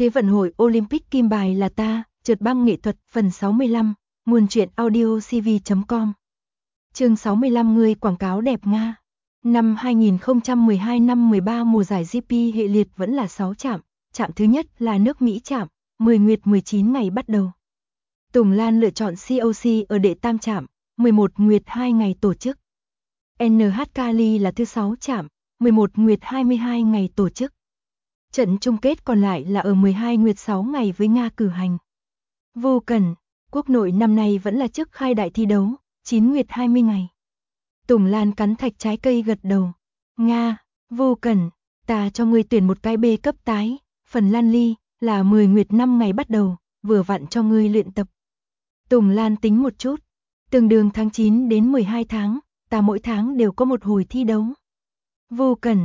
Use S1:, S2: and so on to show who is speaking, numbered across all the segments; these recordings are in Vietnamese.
S1: Thế vận hội Olympic kim bài là ta, trượt băng nghệ thuật phần 65, nguồn truyện audio cv.com. Chương 65 người quảng cáo đẹp Nga. Năm 2012 năm 13 mùa giải GP hệ liệt vẫn là 6 trạm, trạm thứ nhất là nước Mỹ trạm, 10 nguyệt 19 ngày bắt đầu. Tùng Lan lựa chọn COC ở đệ tam trạm, 11 nguyệt 2 ngày tổ chức. NH Cali là thứ 6 trạm, 11 nguyệt 22 ngày tổ chức. Trận chung kết còn lại là ở 12 nguyệt 6 ngày với Nga cử hành. Vô Cần, quốc nội năm nay vẫn là trước khai đại thi đấu, 9 nguyệt 20 ngày. Tùng Lan cắn thạch trái cây gật đầu. Nga, Vô Cần, ta cho ngươi tuyển một cái B cấp tái, phần Lan ly, là 10 nguyệt 5 ngày bắt đầu, vừa vặn cho ngươi luyện tập. Tùng Lan tính một chút, tương đương tháng 9 đến 12 tháng, ta mỗi tháng đều có một hồi thi đấu. Vô Cần,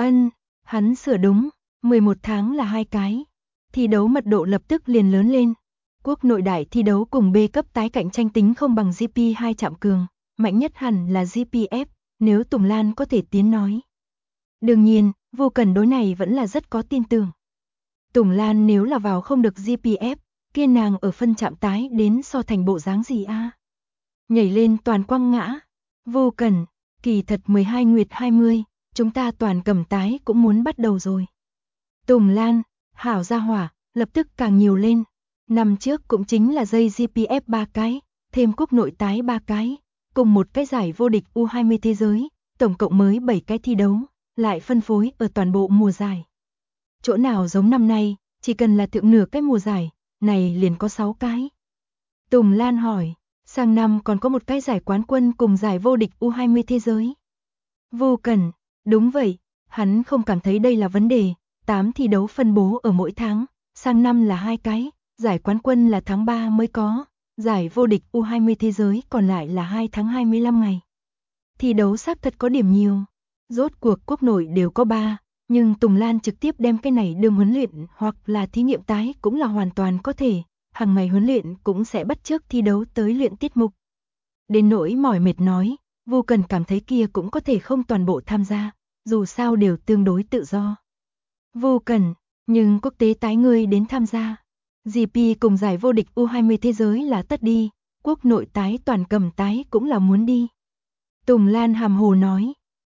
S1: hắn sửa đúng, 11 tháng là 2 cái. Thi đấu mật độ lập tức liền lớn lên. Quốc nội đại thi đấu cùng B cấp tái cạnh tranh tính không bằng GP 2 trạm cường, mạnh nhất hẳn là GPF, nếu Tùng Lan có thể tiến nói. Đương nhiên, Vô Cần đối này vẫn là rất có tin tưởng. Tùng Lan nếu là vào không được GPF, kia nàng ở phân trạm tái đến so thành bộ dáng gì a? Nhảy lên toàn quăng ngã. Vô Cần, kỳ thật 12 nguyệt 20, chúng ta toàn cầm tái cũng muốn bắt đầu rồi. Tùng Lan, hảo gia hỏa, lập tức càng nhiều lên. Năm trước cũng chính là dây GPF 3 cái, thêm quốc nội tái 3 cái, cùng một cái giải vô địch U20 thế giới, tổng cộng mới 7 cái thi đấu, lại phân phối ở toàn bộ mùa giải. Chỗ nào giống năm nay, chỉ cần là thượng nửa cái mùa giải, này liền có 6 cái. Tùng Lan hỏi, sang năm còn có một cái giải quán quân cùng giải vô địch U20 thế giới. Vô Cần, đúng vậy, hắn không cảm thấy đây là vấn đề. 8 thi đấu phân bố ở mỗi tháng, sang năm là 2 cái, giải quán quân là tháng 3 mới có, giải vô địch U20 thế giới còn lại là 2 tháng 25 ngày. Thi đấu xác thật có điểm nhiều, rốt cuộc quốc nội đều có 3, nhưng Tùng Lan trực tiếp đem cái này đương huấn luyện hoặc là thí nghiệm tái cũng là hoàn toàn có thể, hàng ngày huấn luyện cũng sẽ bắt chước thi đấu tới luyện tiết mục. Đến nỗi mỏi mệt nói, Vô Cần cảm thấy kia cũng có thể không toàn bộ tham gia, dù sao đều tương đối tự do. Vô Cần, nhưng quốc tế tái ngươi đến tham gia. GP cùng giải vô địch U20 thế giới là tất đi, quốc nội tái toàn cầm tái cũng là muốn đi. Tùng Lan hàm hồ nói,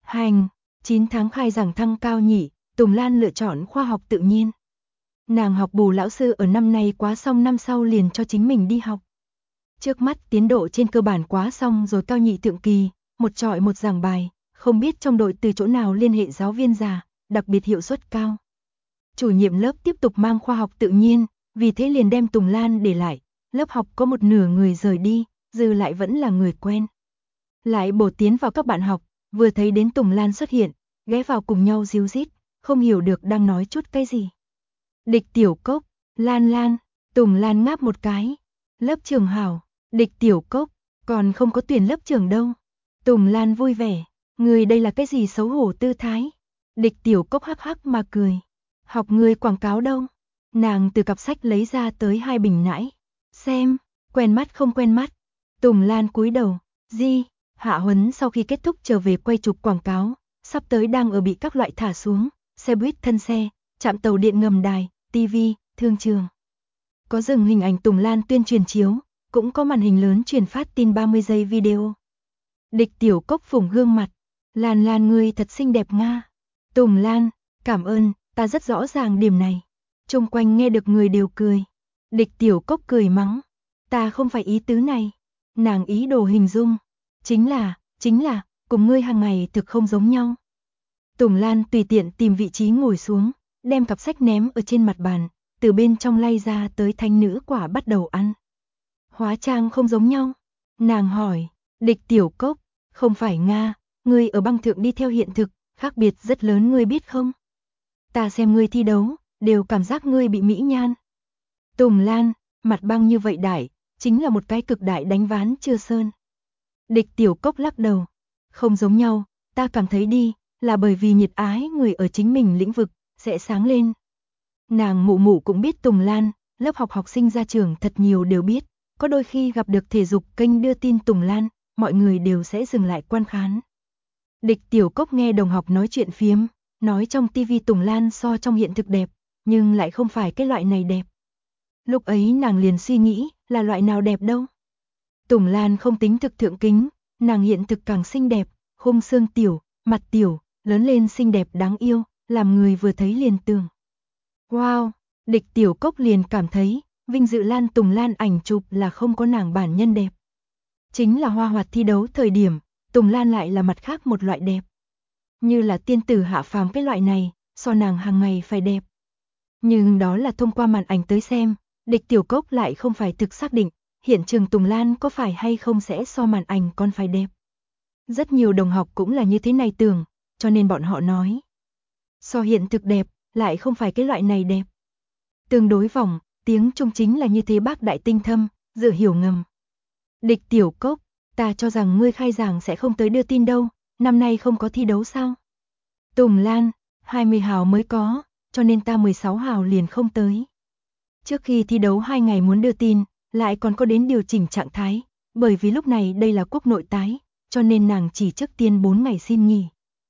S1: 9 tháng khai giảng thăng cao nhỉ, Tùng Lan lựa chọn khoa học tự nhiên. Nàng học bù lão sư ở năm nay quá xong năm sau liền cho chính mình đi học. Trước mắt tiến độ trên cơ bản quá xong rồi cao nhị thượng kỳ, một trọi một giảng bài, không biết trong đội từ chỗ nào liên hệ giáo viên già, đặc biệt hiệu suất cao. Chủ nhiệm lớp tiếp tục mang khoa học tự nhiên, vì thế liền đem Tùng Lan để lại, lớp học có một nửa người rời đi, dư lại vẫn là người quen. Lại bổ tiến vào các bạn học, vừa thấy đến Tùng Lan xuất hiện, ghé vào cùng nhau díu dít, không hiểu được đang nói chút cái gì. Địch Tiểu Cốc, Lan, Tùng Lan ngáp một cái, lớp trưởng hảo, Địch Tiểu Cốc, còn không có tuyển lớp trưởng đâu. Tùng Lan vui vẻ, người đây là cái gì xấu hổ tư thái. Địch Tiểu Cốc hắc hắc mà cười. Học người quảng cáo đâu? Nàng từ cặp sách lấy ra tới 2 bình nãi. Xem, quen mắt không quen mắt. Tùng Lan cúi đầu, hạ huấn sau khi kết thúc trở về quay chụp quảng cáo, sắp tới đang ở bị các loại thả xuống, xe buýt thân xe, trạm tàu điện ngầm đài, TV, thương trường. Có dừng hình ảnh Tùng Lan tuyên truyền chiếu, cũng có màn hình lớn truyền phát tin 30 giây video. Địch Tiểu Cốc phủng gương mặt, Lan ngươi thật xinh đẹp Nga. Tùng Lan, cảm ơn. Ta rất rõ ràng điểm này. Xung quanh nghe được người đều cười. Địch Tiểu Cốc cười mắng. Ta không phải ý tứ này. Nàng ý đồ hình dung. Chính là, cùng ngươi hàng ngày thực không giống nhau. Tùng Lan tùy tiện tìm vị trí ngồi xuống, đem cặp sách ném ở trên mặt bàn, từ bên trong lay ra tới thanh nữ quả bắt đầu ăn. Hóa trang không giống nhau. Nàng hỏi, Địch Tiểu Cốc, không phải Nga, ngươi ở băng thượng đi theo hiện thực, khác biệt rất lớn ngươi biết không? Ta xem ngươi thi đấu, đều cảm giác ngươi bị mỹ nhan. Tùng Lan, mặt băng như vậy đại, chính là một cái cực đại đánh ván chưa sơn. Địch Tiểu Cốc lắc đầu. Không giống nhau, ta cảm thấy đi, là bởi vì nhiệt ái người ở chính mình lĩnh vực, sẽ sáng lên. Nàng mụ mụ cũng biết Tùng Lan, lớp học sinh ra trường thật nhiều đều biết, có đôi khi gặp được thể dục kênh đưa tin Tùng Lan, mọi người đều sẽ dừng lại quan khán. Địch Tiểu Cốc nghe đồng học nói chuyện phiếm, nói trong TV Tùng Lan so trong hiện thực đẹp, nhưng lại không phải cái loại này đẹp. Lúc ấy nàng liền suy nghĩ, là loại nào đẹp đâu. Tùng Lan không tính thực thượng kính, nàng hiện thực càng xinh đẹp, khung xương tiểu, mặt tiểu, lớn lên xinh đẹp đáng yêu, làm người vừa thấy liền tưởng. Wow, Địch Tiểu Cốc liền cảm thấy, vinh dự Lan Tùng Lan ảnh chụp là không có nàng bản nhân đẹp. Chính là hoa hoạt thi đấu thời điểm, Tùng Lan lại là mặt khác một loại đẹp. Như là tiên tử hạ phàm cái loại này, so nàng hàng ngày phải đẹp. Nhưng đó là thông qua màn ảnh tới xem, Địch Tiểu Cốc lại không phải thực xác định, hiện trường Tùng Lan có phải hay không sẽ so màn ảnh còn phải đẹp. Rất nhiều đồng học cũng là như thế này tưởng, cho nên bọn họ nói. So hiện thực đẹp, lại không phải cái loại này đẹp. Tương đối vòng, tiếng Trung chính là như thế bác đại tinh thâm, dự hiểu ngầm. Địch Tiểu Cốc, ta cho rằng ngươi khai giảng sẽ không tới đưa tin đâu, năm nay không có thi đấu sao? Tùng Lan, 20 hào mới có, cho nên ta 16 hào liền không tới. Trước khi thi đấu 2 ngày muốn đưa tin, lại còn có đến điều chỉnh trạng thái, bởi vì lúc này đây là quốc nội tái, cho nên nàng chỉ trước tiên 4 ngày xin nghỉ.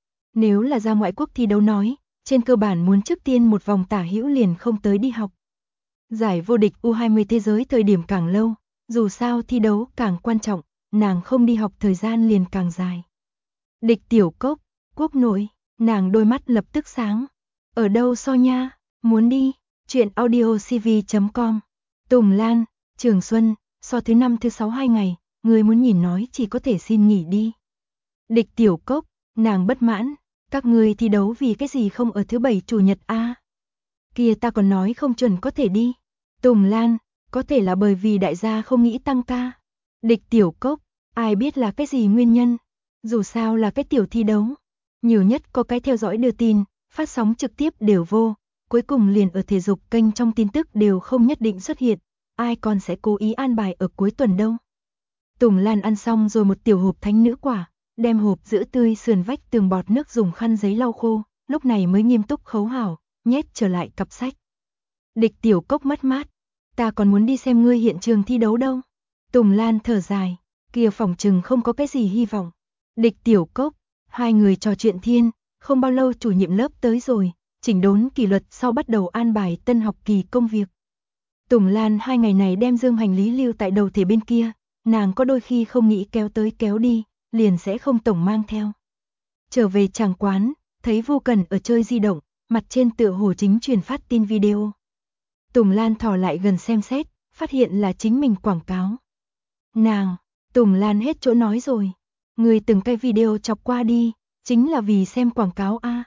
S1: Nếu là ra ngoại quốc thi đấu nói, trên cơ bản muốn trước tiên một vòng tả hữu liền không tới đi học. Giải vô địch U20 thế giới thời điểm càng lâu, dù sao thi đấu càng quan trọng, nàng không đi học thời gian liền càng dài. Địch Tiểu Cốc, quốc nội, nàng đôi mắt lập tức sáng. Ở đâu so nha, muốn đi, chuyện audiocv.com. Tùng Lan, Trường Xuân, so thứ 5 thứ 6 2 ngày, người muốn nhìn nói chỉ có thể xin nghỉ đi. Địch Tiểu Cốc, nàng bất mãn, các người thi đấu vì cái gì không ở thứ 7 chủ nhật a? Kia ta còn nói không chuẩn có thể đi. Tùng Lan, có thể là bởi vì đại gia không nghĩ tăng ca. Địch Tiểu Cốc, ai biết là cái gì nguyên nhân, dù sao là cái tiểu thi đấu. Nhiều nhất có cái theo dõi đưa tin, phát sóng trực tiếp đều vô, cuối cùng liền ở thể dục kênh trong tin tức đều không nhất định xuất hiện, ai còn sẽ cố ý an bài ở cuối tuần đâu. Tùng Lan ăn xong rồi một tiểu hộp thánh nữ quả, đem hộp giữ tươi sườn vách tường bọt nước dùng khăn giấy lau khô, lúc này mới nghiêm túc khấu hảo, nhét trở lại cặp sách. Địch Tiểu Cốc mất mát, ta còn muốn đi xem ngươi hiện trường thi đấu đâu. Tùng Lan thở dài, kia phòng trừng không có cái gì hy vọng. Địch Tiểu Cốc, hai người trò chuyện thiên, không bao lâu chủ nhiệm lớp tới rồi, chỉnh đốn kỷ luật sau bắt đầu an bài tân học kỳ công việc. Tùng Lan 2 ngày này đem dương hành lý lưu tại đầu thể bên kia, nàng có đôi khi không nghĩ kéo tới kéo đi, liền sẽ không tổng mang theo. Trở về tràng quán, thấy Vô Cần ở chơi di động, mặt trên tựa hồ chính truyền phát tin video. Tùng Lan thò lại gần xem xét, phát hiện là chính mình quảng cáo. Nàng, Tùng Lan hết chỗ nói rồi, người từng cái video chọc qua đi, chính là vì xem quảng cáo a.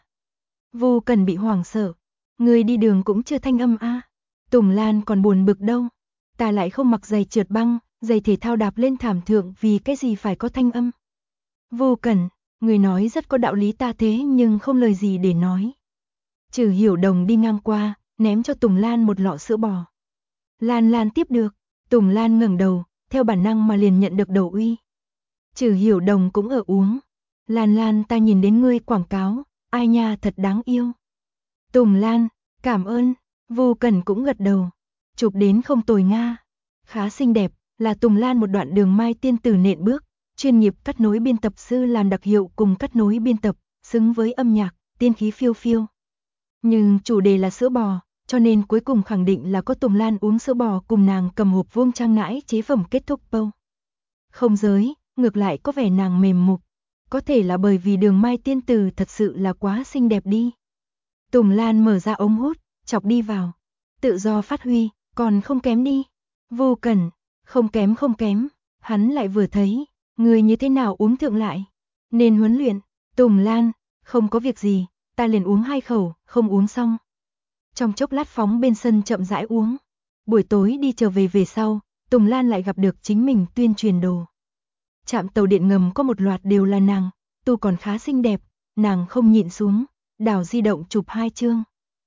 S1: Vô Cần bị hoảng sợ, người đi đường cũng chưa thanh âm a. Tùng Lan còn buồn bực đâu, ta lại không mặc giày trượt băng, giày thể thao đạp lên thảm thượng vì cái gì phải có thanh âm. Vô Cần, người nói rất có đạo lý ta thế nhưng không lời gì để nói. Trừ Hiểu Đồng đi ngang qua, ném cho Tùng Lan một lọ sữa bò. Lan Lan tiếp được, Tùng Lan ngẩng đầu, theo bản năng mà liền nhận được đầu uy. Trừ Hiểu Đồng cũng ở uống. Lan Lan ta nhìn đến ngươi quảng cáo, ai nha thật đáng yêu. Tùng Lan, cảm ơn, Vô Cần cũng gật đầu. Chụp đến không tồi nga. Khá xinh đẹp, là Tùng Lan một đoạn đường mai tiên tử nện bước, chuyên nghiệp cắt nối biên tập sư làm đặc hiệu cùng cắt nối biên tập, xứng với âm nhạc, tiên khí phiêu phiêu. Nhưng chủ đề là sữa bò, cho nên cuối cùng khẳng định là có Tùng Lan uống sữa bò cùng nàng cầm hộp vuông trang nãi chế phẩm kết thúc câu. Không giới, ngược lại có vẻ nàng mềm mục. Có thể là bởi vì đường mai tiên tử thật sự là quá xinh đẹp đi. Tùng Lan mở ra ống hút, chọc đi vào. Tự do phát huy, còn không kém đi. Vô Cần, không kém, hắn lại vừa thấy, người như thế nào uống thượng lại. Nên huấn luyện, Tùng Lan, không có việc gì, ta liền uống 2 khẩu, không uống xong. Trong chốc lát phóng bên sân chậm rãi uống. Buổi tối đi trở về sau, Tùng Lan lại gặp được chính mình tuyên truyền đồ. Trạm tàu điện ngầm có một loạt đều là nàng, tu còn khá xinh đẹp, nàng không nhịn xuống, đảo di động chụp 2 chương.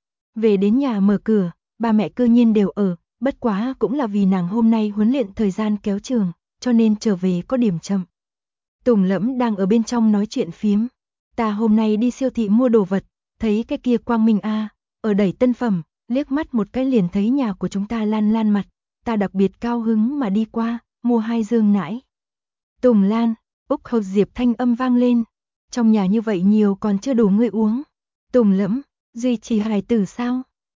S1: Về đến nhà mở cửa, ba mẹ cư nhiên đều ở, bất quá cũng là vì nàng hôm nay huấn luyện thời gian kéo trường, cho nên trở về có điểm chậm. Tùng Lẫm đang ở bên trong nói chuyện phiếm. Ta hôm nay đi siêu thị mua đồ vật, thấy cái kia Quang Minh A, ở đẩy tân phẩm, liếc mắt một cái liền thấy nhà của chúng ta Lan Lan mặt, ta đặc biệt cao hứng mà đi qua, mua 2 dương nãi. Tùng Lan, Úc Hầu Diệp thanh âm vang lên, trong nhà như vậy nhiều còn chưa đủ ngươi uống. Tùng Lẫm, duy trì hài tử sao?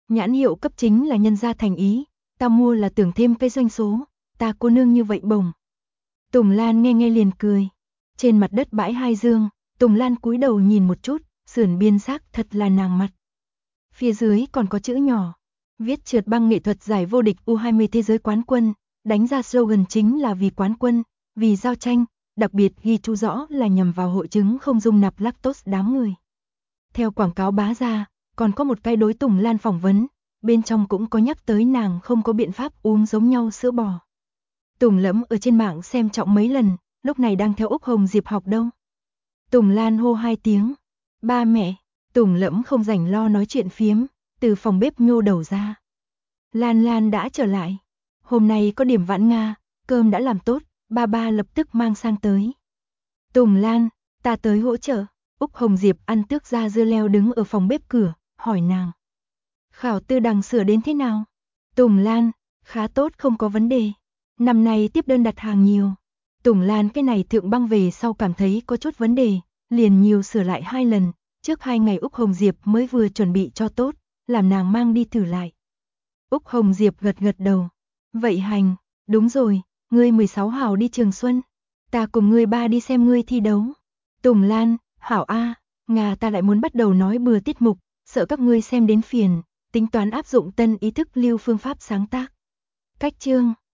S1: Nhãn hiệu cấp chính là nhân gia thành ý, ta mua là tưởng thêm cái doanh số, ta cô nương như vậy bổng. Tùng Lan nghe nghe liền cười. Trên mặt đất bãi 2 dương, Tùng Lan cúi đầu nhìn một chút, sườn biên sắc thật là nàng mặt. Phía dưới còn có chữ nhỏ, viết trượt băng nghệ thuật giải vô địch U20 thế giới quán quân, đánh ra slogan chính là vì quán quân, vì giao tranh, đặc biệt ghi chú rõ là nhằm vào hội chứng không dung nạp lactose đám người. Theo quảng cáo bá ra, còn có một cái đối Tùng Lan phỏng vấn, bên trong cũng có nhắc tới nàng không có biện pháp uống giống nhau sữa bò. Tùng Lẫm ở trên mạng xem trọng mấy lần, lúc này đang theo Úc Hồng Diệp học đâu. Tùng Lan hô 2 tiếng, ba mẹ. Tùng Lẫm không rảnh lo nói chuyện phiếm, từ phòng bếp nhô đầu ra. Lan Lan đã trở lại. Hôm nay có điểm vãn Nga, cơm đã làm tốt, ba ba lập tức mang sang tới. Tùng Lan, ta tới hỗ trợ. Úc Hồng Diệp ăn tước da dưa leo đứng ở phòng bếp cửa, hỏi nàng. Khảo tư đằng sửa đến thế nào? Tùng Lan, khá tốt không có vấn đề. Năm nay tiếp đơn đặt hàng nhiều. Tùng Lan cái này thượng băng về sau cảm thấy có chút vấn đề, liền nhiều sửa lại 2 lần. Trước 2 ngày Úc Hồng Diệp mới vừa chuẩn bị cho tốt, làm nàng mang đi thử lại. Úc Hồng Diệp gật gật đầu. Vậy hành, đúng rồi, ngươi 16 hào đi Trường Xuân. Ta cùng ngươi ba đi xem ngươi thi đấu. Tùng Lan, hảo a, Nga ta lại muốn bắt đầu nói bừa tiết mục, sợ các ngươi xem đến phiền, tính toán áp dụng tân ý thức lưu phương pháp sáng tác. Cách chương